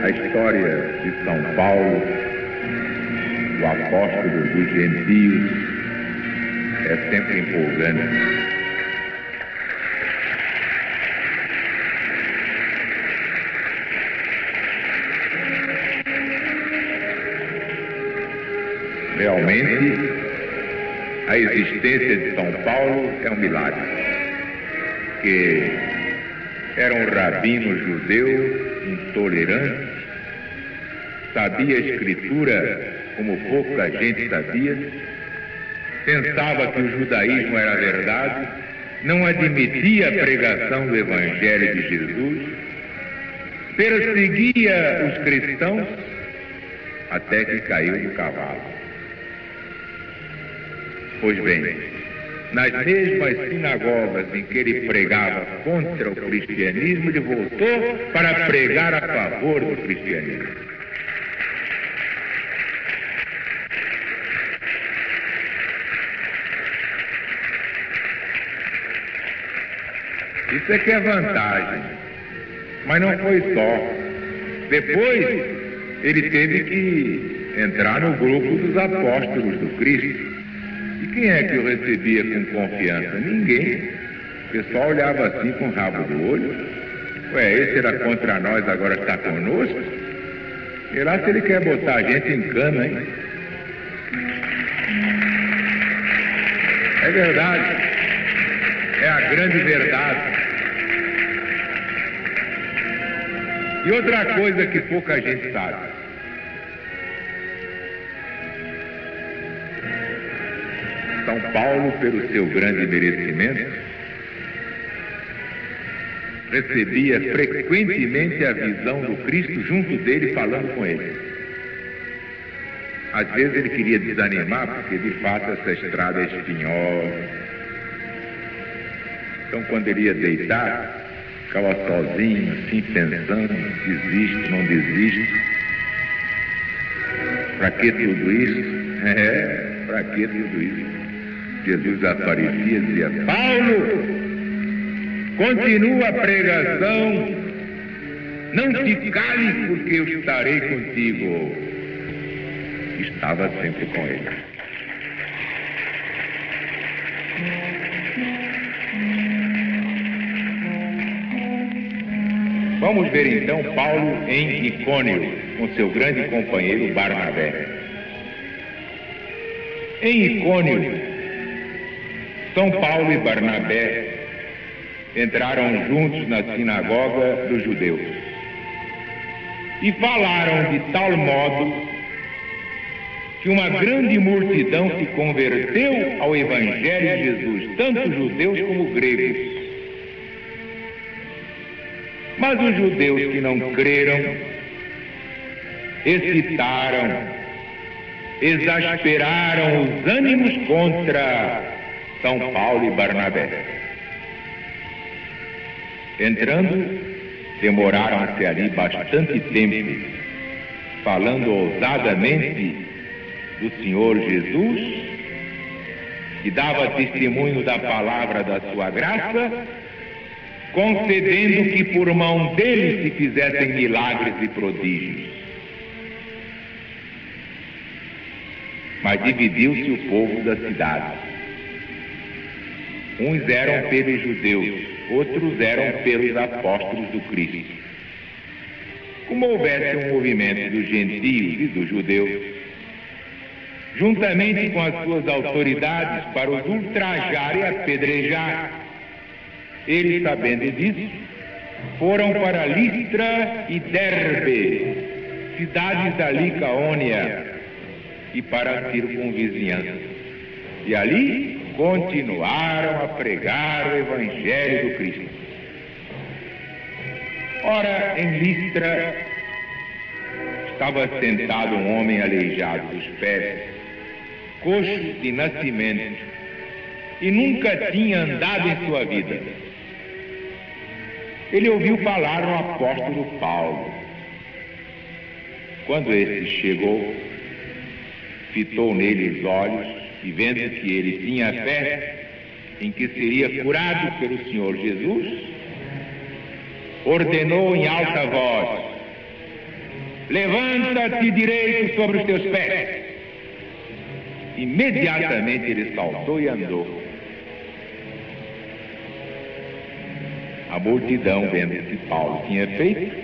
A história de São Paulo, o apóstolo dos gentios, é sempre empolgante. Realmente, a existência de São Paulo é um milagre, que era um rabino judeu intolerante, sabia a Escritura como pouca gente sabia, pensava que o judaísmo era verdade, não admitia a pregação do Evangelho de Jesus, perseguia os cristãos até que caiu do cavalo. Pois bem, nas mesmas sinagogas em que ele pregava contra o cristianismo, ele voltou para pregar a favor do cristianismo. Isso é que é vantagem. Mas não foi só. Depois, ele teve que entrar no grupo dos apóstolos do Cristo. E quem é que o recebia com confiança? Ninguém. O pessoal olhava assim com o rabo do olho. Ué, esse era contra nós, agora está conosco? E lá se ele quer botar a gente em cana, hein? É verdade. É a grande verdade. E outra coisa que pouca gente sabe. São Paulo, pelo seu grande merecimento, recebia frequentemente a visão do Cristo junto dele, falando com ele. Às vezes ele queria desanimar, porque de fato essa estrada é espinhosa. Então, quando ele ia deitar, ficava sozinho, assim, pensando, desisto, não desisto. Para que tudo isso? Para que tudo isso? Jesus aparecia e dizia: Paulo, continua a pregação, não te cales, porque eu estarei contigo. Estava sempre com ele. Vamos ver então Paulo em Icônio, com seu grande companheiro Barnabé. Em Icônio, São Paulo e Barnabé entraram juntos na sinagoga dos judeus e falaram de tal modo que uma grande multidão se converteu ao Evangelho de Jesus, tanto judeus como gregos. Mas os judeus que não creram excitaram, exasperaram os ânimos contra São Paulo e Barnabé. Entrando, demoraram-se ali bastante tempo, falando ousadamente do Senhor Jesus, que dava testemunho da palavra da sua graça, concedendo que por mão dele se fizessem milagres e prodígios. Mas dividiu-se o povo da cidade. Uns eram pelos judeus, outros eram pelos apóstolos do Cristo. Como houvesse um movimento dos gentios e dos judeus, juntamente com as suas autoridades, para os ultrajar e apedrejar, eles, sabendo disso, foram para Listra e Derbe, cidades da Licaônia, e para a circunvizinhança. E ali continuaram a pregar o Evangelho do Cristo. Ora, em Listra estava sentado um homem aleijado dos pés, coxo de nascimento, e nunca tinha andado em sua vida. Ele ouviu falar no apóstolo Paulo. Quando este chegou, fitou nele os olhos e, vendo que ele tinha fé em que seria curado pelo Senhor Jesus, ordenou em alta voz: levanta-te direito sobre os teus pés. Imediatamente ele saltou e andou. A multidão, vendo o que Paulo tinha feito,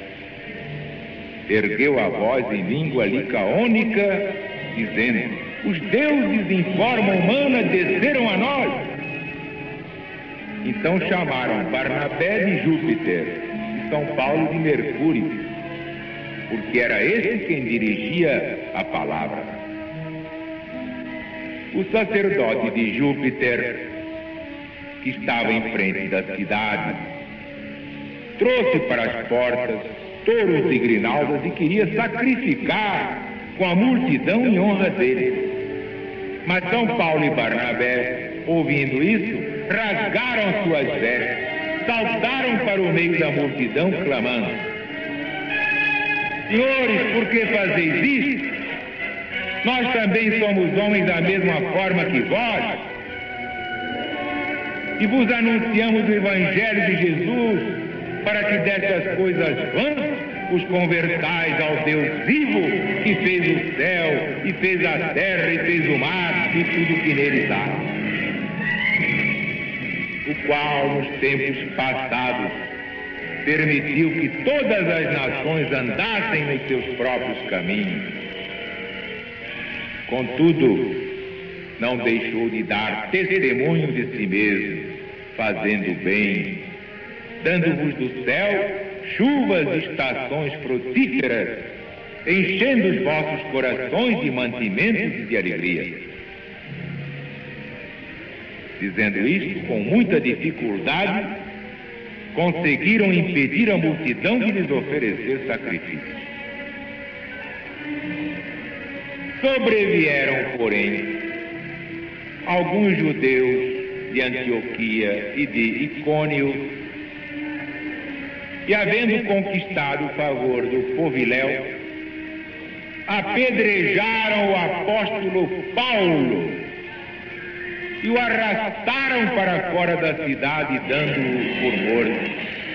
ergueu a voz em língua licaônica, dizendo: os deuses em forma humana desceram a nós. Então chamaram Barnabé de Júpiter e São Paulo de Mercúrio, porque era esse quem dirigia a palavra. O sacerdote de Júpiter, que estava em frente da cidade, trouxe para as portas touros e grinaldas e queria sacrificar com a multidão em honra dele. Mas São Paulo e Barnabé, ouvindo isso, rasgaram suas vestes, saltaram para o meio da multidão, clamando: senhores, por que fazeis isto? Nós também somos homens da mesma forma que vós, e vos anunciamos o Evangelho de Jesus, para que destas coisas vãs os convertais ao Deus vivo, que fez o céu, e fez a terra, e fez o mar, e tudo que neles há. O qual, nos tempos passados, permitiu que todas as nações andassem nos seus próprios caminhos. Contudo, não deixou de dar testemunho de si mesmo, fazendo bem, dando-vos do céu chuvas e estações frutíferas, enchendo os vossos corações de mantimentos e de alegria. Dizendo isto, com muita dificuldade, conseguiram impedir a multidão de lhes oferecer sacrifício. Sobrevieram, porém, alguns judeus de Antioquia e de Icônio, e havendo conquistado o favor do poviléu, apedrejaram o apóstolo Paulo e o arrastaram para fora da cidade, dando-o por morto.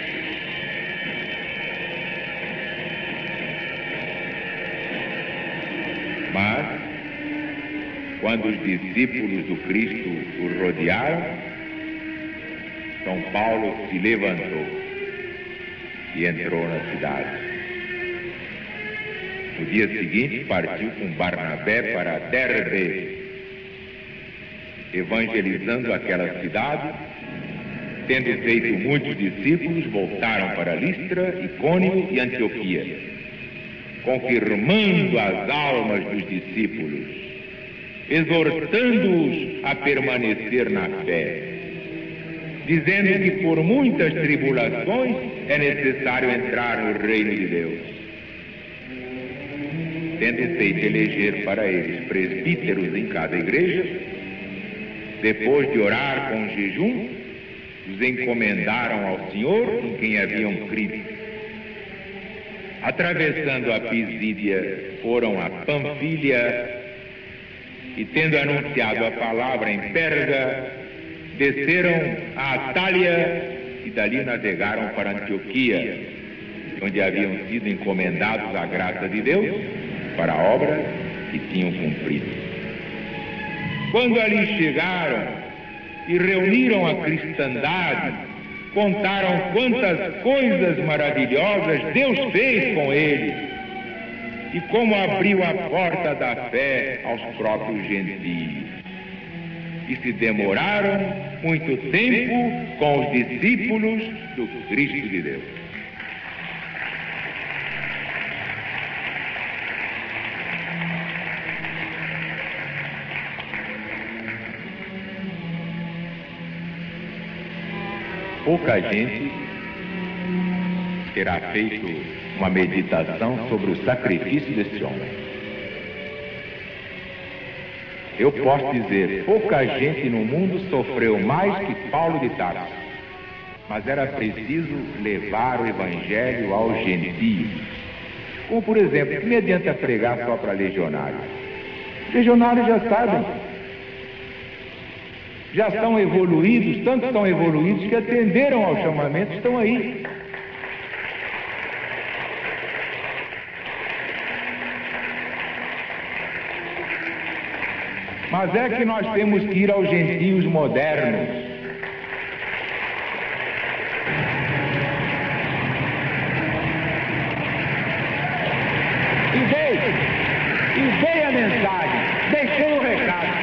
Mas, quando os discípulos do Cristo o rodearam, São Paulo se levantou e entrou na cidade. No dia seguinte, partiu com Barnabé para Derbe, evangelizando aquela cidade. Tendo feito muitos discípulos, voltaram para Listra, Icônio e Antioquia, confirmando as almas dos discípulos, exortando-os a permanecer na fé, dizendo que por muitas tribulações é necessário entrar no reino de Deus. Tendo feito eleger para eles presbíteros em cada igreja, depois de orar com jejum, os encomendaram ao Senhor em quem haviam crido. Atravessando a Pisídia, foram a Panfilha e, tendo anunciado a palavra em Perga, desceram a Atália e dali navegaram para Antioquia, onde haviam sido encomendados à graça de Deus para a obra que tinham cumprido. Quando ali chegaram e reuniram a cristandade, contaram quantas coisas maravilhosas Deus fez com eles e como abriu a porta da fé aos próprios gentios. E se demoraram muito tempo com os discípulos do Cristo de Deus. Pouca gente terá feito uma meditação sobre o sacrifício desse homem. Eu posso dizer, pouca gente no mundo sofreu mais que Paulo de Tarso, mas era preciso levar o Evangelho aos gentios. Como, por exemplo, que me adianta pregar só para legionários? Legionários já sabem. Já estão evoluídos, tanto estão evoluídos que atenderam ao chamamento, estão aí. Mas é que nós temos que ir aos gentios modernos. E dei a mensagem, deixei o recado.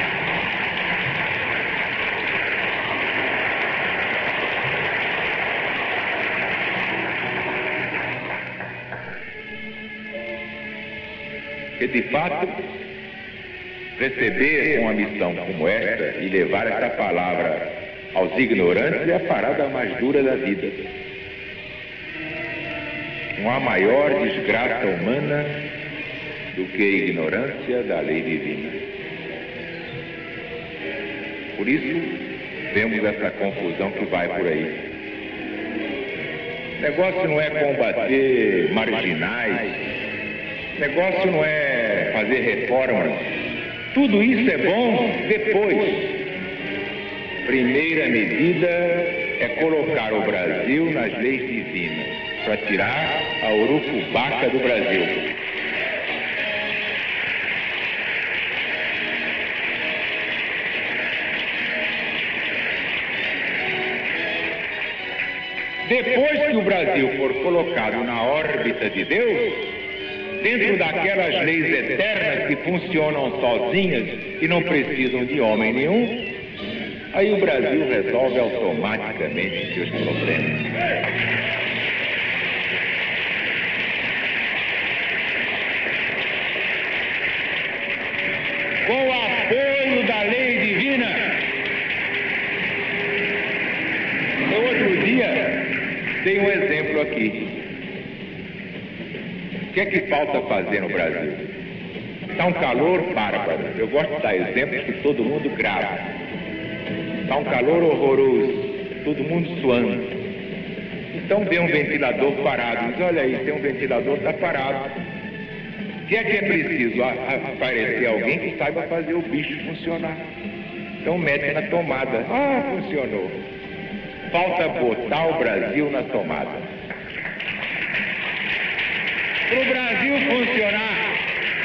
Que de fato, receber uma missão como esta e levar essa palavra aos ignorantes é a parada mais dura da vida. Não há maior desgraça humana do que a ignorância da lei divina. Por isso, vemos essa confusão que vai por aí. O negócio não é combater marginais, o negócio não é fazer reformas. Tudo isso é bom depois. Primeira medida é colocar o Brasil nas leis divinas, para tirar a urucubaca do Brasil. Depois que o Brasil for colocado na órbita de Deus, dentro daquelas leis eternas que funcionam sozinhas e não precisam de homem nenhum, aí o Brasil resolve automaticamente seus problemas. Com o apoio da lei divina. Eu outro dia dei um exemplo aqui. O que é que falta fazer no Brasil? Está um calor bárbaro. Eu gosto de dar exemplos que todo mundo grava. Está um calor horroroso, todo mundo suando. Então vê um ventilador parado. Diz, olha aí, tem um ventilador, está parado. O que é preciso? Aparecer alguém que saiba fazer o bicho funcionar. Então mete na tomada. Ah, funcionou. Falta botar o Brasil na tomada. Para o Brasil funcionar,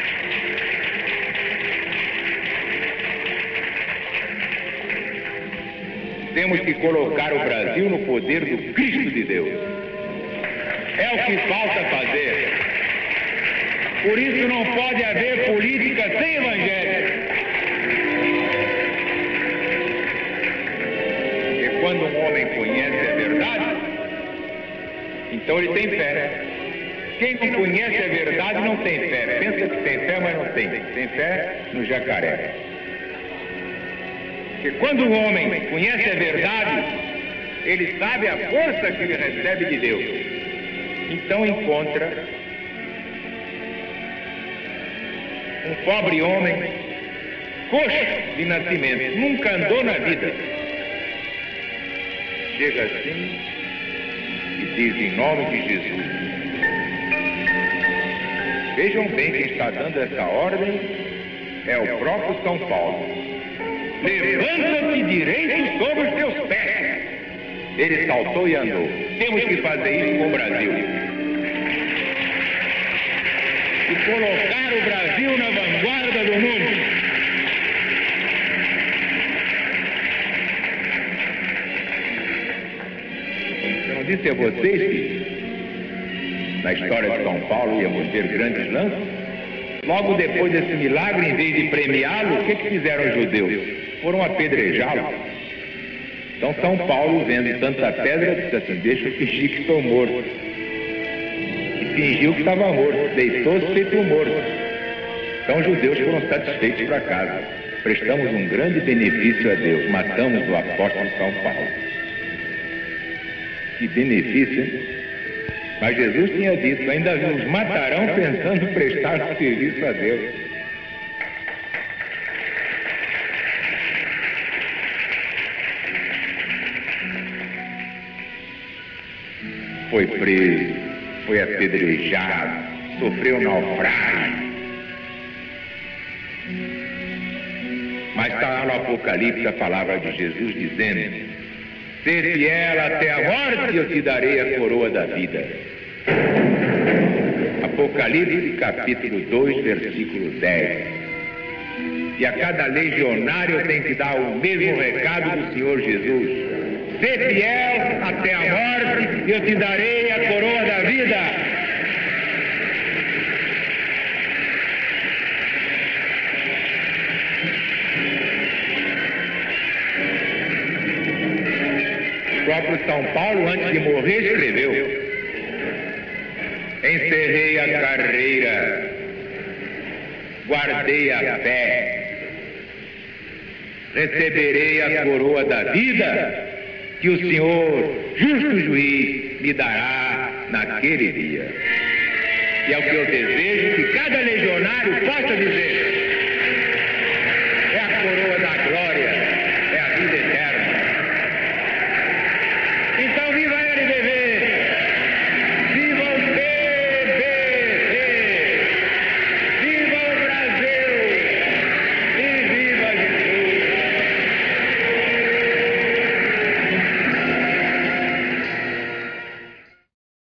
temos que colocar o Brasil no poder do Cristo de Deus. É o que falta fazer. Por isso não pode haver política sem evangelho. Porque quando um homem conhece a verdade, então ele tem fé. Quem não conhece a verdade não tem fé. Pensa que tem fé, mas não tem. Tem fé no jacaré. Porque quando o homem conhece a verdade, ele sabe a força que ele recebe de Deus. Então encontra um pobre homem, coxo de nascimento, nunca andou na vida. Chega assim e diz em nome de Jesus. Vejam bem, quem está dando essa ordem é o próprio São Paulo. Levanta-te direito sobre os teus pés. Ele saltou e andou. Temos que fazer isso com o Brasil. E colocar o Brasil na vanguarda do mundo. Eu não disse a vocês que na história de São Paulo íamos ter grandes lances? Logo depois desse milagre, em vez de premiá-lo, o que fizeram os judeus? Foram apedrejá-lo. Então São Paulo, vendo tanta pedra, disse assim, deixa eu fingir que estou morto. Fingiu que estava morto, deitou-se feito morto. Então os judeus foram satisfeitos para casa. Prestamos um grande benefício a Deus, matamos o apóstolo São Paulo. Que benefício, hein? Mas Jesus tinha dito, ainda nos matarão pensando em prestar serviço a Deus. Foi preso, foi apedrejado, sofreu naufrágio. Mas está lá no Apocalipse a palavra de Jesus dizendo, ser fiel até a morte, eu te darei a coroa da vida. Apocalipse capítulo 2, versículo 10. E a cada legionário eu tenho que dar o mesmo recado do Senhor Jesus: ser fiel até a morte, e eu te darei a coroa da vida. O próprio São Paulo, antes de morrer, escreveu: encerrei a carreira, guardei a fé, receberei a coroa da vida que o Senhor, justo juiz, me dará naquele dia. E é o que eu desejo que cada legionário possa dizer: é a coroa da glória